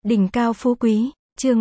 Đỉnh cao phú quý, chương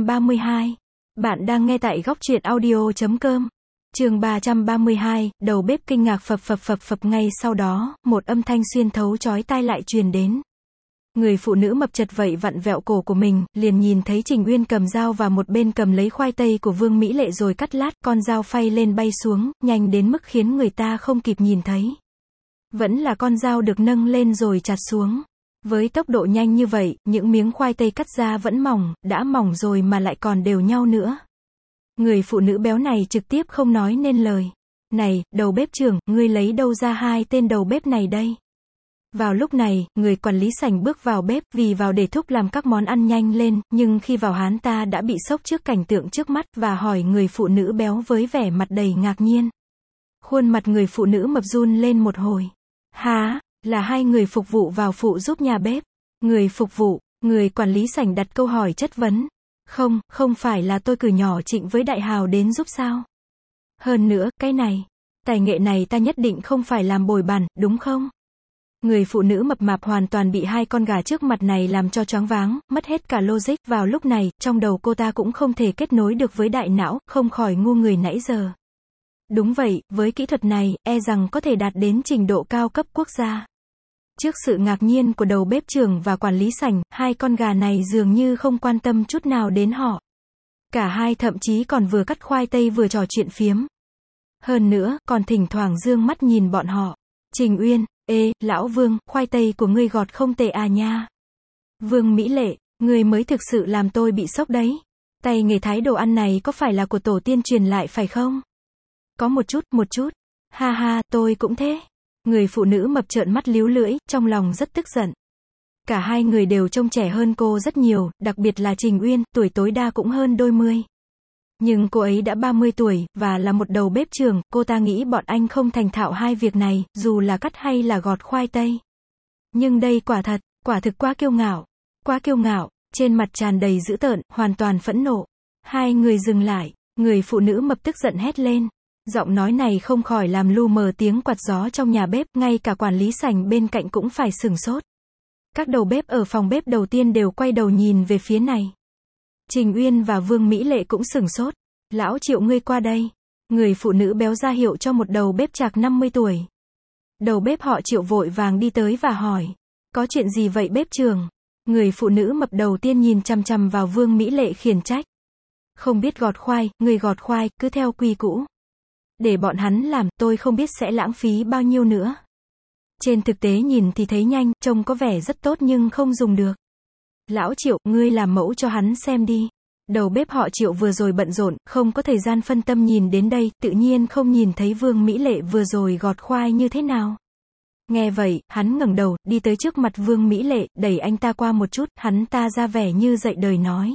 332. Bạn đang nghe tại góc truyện audio.com. Chương 332, đầu bếp kinh ngạc phập ngay sau đó, một âm thanh xuyên thấu chói tai lại truyền đến. Người phụ nữ mập chật vậy vặn vẹo cổ của mình, liền nhìn thấy Trình Uyên cầm dao và một bên cầm lấy khoai tây của Vương Mỹ Lệ rồi cắt lát, con dao phay lên bay xuống, nhanh đến mức khiến người ta không kịp nhìn thấy. Vẫn là con dao được nâng lên rồi chặt xuống. Với tốc độ nhanh như vậy, những miếng khoai tây cắt ra vẫn mỏng, đã mỏng rồi mà lại còn đều nhau nữa. Người phụ nữ béo này trực tiếp không nói nên lời. Này, đầu bếp trưởng, ngươi lấy đâu ra hai tên đầu bếp này đây? Vào lúc này, người quản lý sảnh bước vào bếp, vì vào để thúc làm các món ăn nhanh lên, nhưng khi vào hắn ta đã bị sốc trước cảnh tượng trước mắt, và hỏi người phụ nữ béo với vẻ mặt đầy ngạc nhiên. Khuôn mặt người phụ nữ mập run lên một hồi. Hả? Là hai người phục vụ vào phụ giúp nhà bếp. Người phục vụ, người quản lý sảnh đặt câu hỏi chất vấn. Không phải là tôi cử nhỏ Trịnh với Đại Hào đến giúp sao? Hơn nữa, cái này, tài nghệ này ta nhất định không phải làm bồi bàn, đúng không? Người phụ nữ mập mạp hoàn toàn bị hai con gà trước mặt này làm cho choáng váng, mất hết cả logic. Vào lúc này, trong đầu cô ta cũng không thể kết nối được với đại não, không khỏi ngu người nãy giờ. Đúng vậy, với kỹ thuật này, e rằng có thể đạt đến trình độ cao cấp quốc gia. Trước sự ngạc nhiên của đầu bếp trưởng và quản lý sảnh, hai con gà này dường như không quan tâm chút nào đến họ. Cả hai thậm chí còn vừa cắt khoai tây vừa trò chuyện phiếm. Hơn nữa, còn thỉnh thoảng dương mắt nhìn bọn họ. Trình Uyên, lão Vương, khoai tây của ngươi gọt không tệ à nha. Vương Mỹ Lệ, ngươi mới thực sự làm tôi bị sốc đấy. Tay nghề thái đồ ăn này có phải là của tổ tiên truyền lại phải không? Có một chút. Ha ha, tôi cũng thế. Người phụ nữ mập trợn mắt líu lưỡi, trong lòng rất tức giận. Cả hai người đều trông trẻ hơn cô rất nhiều, đặc biệt là Trình Uyên, tuổi tối đa cũng hơn đôi mươi. Nhưng cô ấy đã 30 tuổi, và là một đầu bếp trưởng, cô ta nghĩ bọn anh không thành thạo hai việc này, dù là cắt hay là gọt khoai tây. Nhưng đây quả thực quá kiêu ngạo, trên mặt tràn đầy dữ tợn, hoàn toàn phẫn nộ. Hai người dừng lại, người phụ nữ mập tức giận hét lên. Giọng nói này không khỏi làm lu mờ tiếng quạt gió trong nhà bếp, ngay cả quản lý sảnh bên cạnh cũng phải sửng sốt. Các đầu bếp ở phòng bếp đầu tiên đều quay đầu nhìn về phía này. Trình Uyên và Vương Mỹ Lệ cũng sửng sốt. Lão Triệu ngươi qua đây. Người phụ nữ béo ra hiệu cho một đầu bếp chạc 50 tuổi. Đầu bếp họ Triệu vội vàng đi tới và hỏi. Có chuyện gì vậy bếp trưởng? Người phụ nữ mập đầu tiên nhìn chằm chằm vào Vương Mỹ Lệ khiển trách. Không biết gọt khoai, người gọt khoai, cứ theo quy cũ. Để bọn hắn làm, tôi không biết sẽ lãng phí bao nhiêu nữa. Trên thực tế nhìn thì thấy nhanh, trông có vẻ rất tốt nhưng không dùng được. Lão Triệu, ngươi làm mẫu cho hắn xem đi. Đầu bếp họ Triệu vừa rồi bận rộn, không có thời gian phân tâm nhìn đến đây, tự nhiên không nhìn thấy Vương Mỹ Lệ vừa rồi gọt khoai như thế nào. Nghe vậy, hắn ngẩng đầu, đi tới trước mặt Vương Mỹ Lệ, đẩy anh ta qua một chút, hắn ta ra vẻ như dạy đời nói.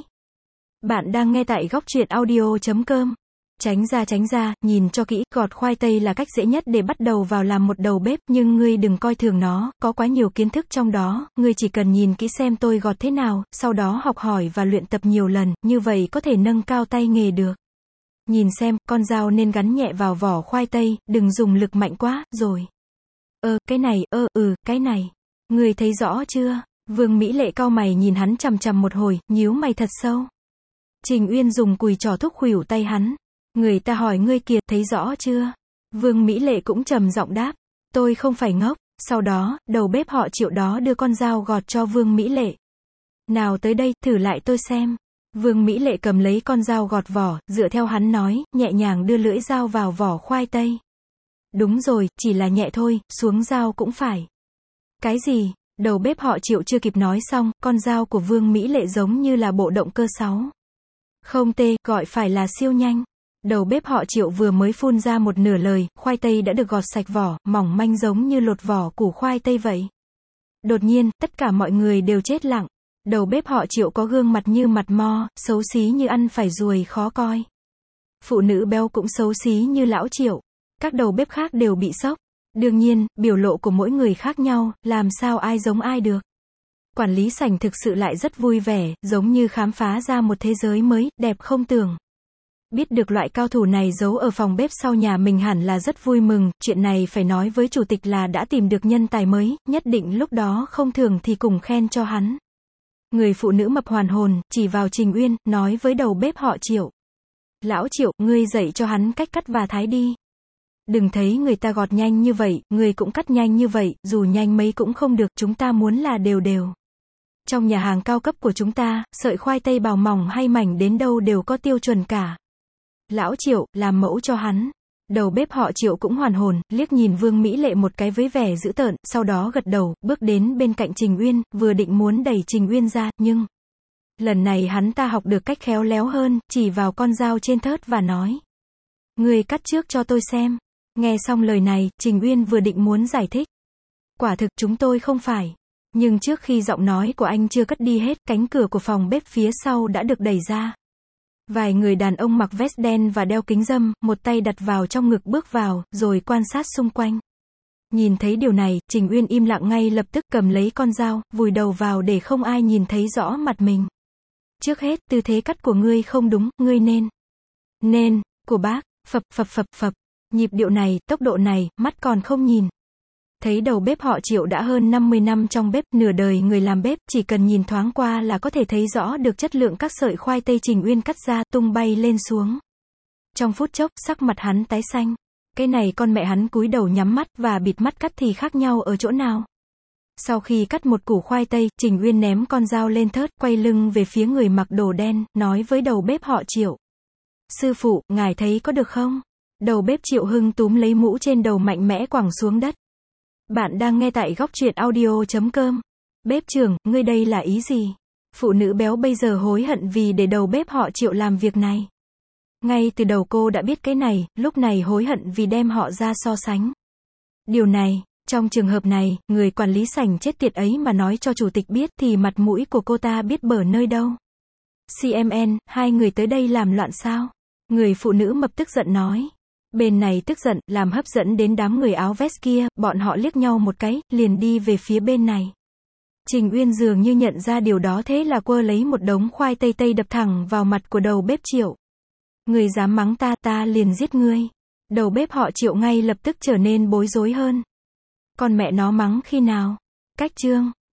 Bạn đang nghe tại góc truyện audio.com. Tránh ra, nhìn cho kỹ, gọt khoai tây là cách dễ nhất để bắt đầu vào làm một đầu bếp, nhưng ngươi đừng coi thường nó, có quá nhiều kiến thức trong đó, ngươi chỉ cần nhìn kỹ xem tôi gọt thế nào, sau đó học hỏi và luyện tập nhiều lần, như vậy có thể nâng cao tay nghề được. Nhìn xem, con dao nên gắn nhẹ vào vỏ khoai tây, đừng dùng lực mạnh quá, rồi. Cái này. Ngươi thấy rõ chưa? Vương Mỹ Lệ cau mày nhìn hắn chằm chằm một hồi, nhíu mày thật sâu. Trình Uyên dùng cùi trỏ thúc khuỷu tay hắn. Người ta hỏi ngươi kìa, thấy rõ chưa? Vương Mỹ Lệ cũng trầm giọng đáp. Tôi không phải ngốc. Sau đó, đầu bếp họ Triệu đó đưa con dao gọt cho Vương Mỹ Lệ. Nào tới đây, thử lại tôi xem. Vương Mỹ Lệ cầm lấy con dao gọt vỏ, dựa theo hắn nói, nhẹ nhàng đưa lưỡi dao vào vỏ khoai tây. Đúng rồi, chỉ là nhẹ thôi, xuống dao cũng phải. Cái gì? Đầu bếp họ Triệu chưa kịp nói xong, con dao của Vương Mỹ Lệ giống như là bộ động cơ 6. Không tê, gọi phải là siêu nhanh. Đầu bếp họ Triệu vừa mới phun ra một nửa lời, khoai tây đã được gọt sạch vỏ, mỏng manh giống như lột vỏ củ khoai tây vậy. Đột nhiên, tất cả mọi người đều chết lặng. Đầu bếp họ Triệu có gương mặt như mặt mo, xấu xí như ăn phải ruồi khó coi. Phụ nữ béo cũng xấu xí như lão Triệu. Các đầu bếp khác đều bị sốc. Đương nhiên, biểu lộ của mỗi người khác nhau, làm sao ai giống ai được. Quản lý sảnh thực sự lại rất vui vẻ, giống như khám phá ra một thế giới mới, đẹp không tưởng. Biết được loại cao thủ này giấu ở phòng bếp sau nhà mình hẳn là rất vui mừng, chuyện này phải nói với chủ tịch là đã tìm được nhân tài mới, nhất định lúc đó không thường thì cùng khen cho hắn. Người phụ nữ mập hoàn hồn, chỉ vào Trình Uyên, nói với đầu bếp họ Triệu. Lão Triệu, ngươi dạy cho hắn cách cắt và thái đi. Đừng thấy người ta gọt nhanh như vậy, ngươi cũng cắt nhanh như vậy, dù nhanh mấy cũng không được, chúng ta muốn là đều đều. Trong nhà hàng cao cấp của chúng ta, sợi khoai tây bào mỏng hay mảnh đến đâu đều có tiêu chuẩn cả. Lão Triệu, làm mẫu cho hắn. Đầu bếp họ Triệu cũng hoàn hồn, liếc nhìn Vương Mỹ Lệ một cái với vẻ dữ tợn, sau đó gật đầu, bước đến bên cạnh Trình Uyên, vừa định muốn đẩy Trình Uyên ra, nhưng lần này hắn ta học được cách khéo léo hơn, chỉ vào con dao trên thớt và nói. Ngươi cắt trước cho tôi xem. Nghe xong lời này, Trình Uyên vừa định muốn giải thích. Quả thực chúng tôi không phải. Nhưng trước khi giọng nói của anh chưa cất đi hết, cánh cửa của phòng bếp phía sau đã được đẩy ra. Vài người đàn ông mặc vest đen và đeo kính râm, một tay đặt vào trong ngực bước vào, rồi quan sát xung quanh. Nhìn thấy điều này, Trình Uyên im lặng ngay lập tức cầm lấy con dao, vùi đầu vào để không ai nhìn thấy rõ mặt mình. Trước hết, tư thế cắt của ngươi không đúng, ngươi nên, của bác, phập phập phập phập. Nhịp điệu này, tốc độ này, mắt còn không nhìn. Thấy đầu bếp họ Triệu đã hơn 50 năm trong bếp, nửa đời người làm bếp, chỉ cần nhìn thoáng qua là có thể thấy rõ được chất lượng các sợi khoai tây Trình Uyên cắt ra, tung bay lên xuống. Trong phút chốc, sắc mặt hắn tái xanh. Cái này con mẹ hắn cúi đầu nhắm mắt và bịt mắt cắt thì khác nhau ở chỗ nào? Sau khi cắt một củ khoai tây, Trình Uyên ném con dao lên thớt, quay lưng về phía người mặc đồ đen, nói với đầu bếp họ Triệu. Sư phụ, ngài thấy có được không? Đầu bếp Triệu Hưng túm lấy mũ trên đầu mạnh mẽ quẳng xuống đất. Bạn đang nghe tại góc truyện audio.com. Bếp trưởng, ngươi đây là ý gì? Phụ nữ béo bây giờ hối hận vì để đầu bếp họ Triệu làm việc này. Ngay từ đầu cô đã biết cái này, lúc này hối hận vì đem họ ra so sánh. Điều này, trong trường hợp này, người quản lý sảnh chết tiệt ấy mà nói cho chủ tịch biết thì mặt mũi của cô ta biết bở nơi đâu. CMN, hai người tới đây làm loạn sao? Người phụ nữ mập tức giận nói. Bên này tức giận, làm hấp dẫn đến đám người áo vest kia, bọn họ liếc nhau một cái, liền đi về phía bên này. Trình Uyên dường như nhận ra điều đó, thế là quơ lấy một đống khoai tây tây đập thẳng vào mặt của đầu bếp Triệu. Người dám mắng ta, ta liền giết ngươi. Đầu bếp họ Triệu ngay lập tức trở nên bối rối hơn. Con mẹ nó mắng khi nào? Cách chương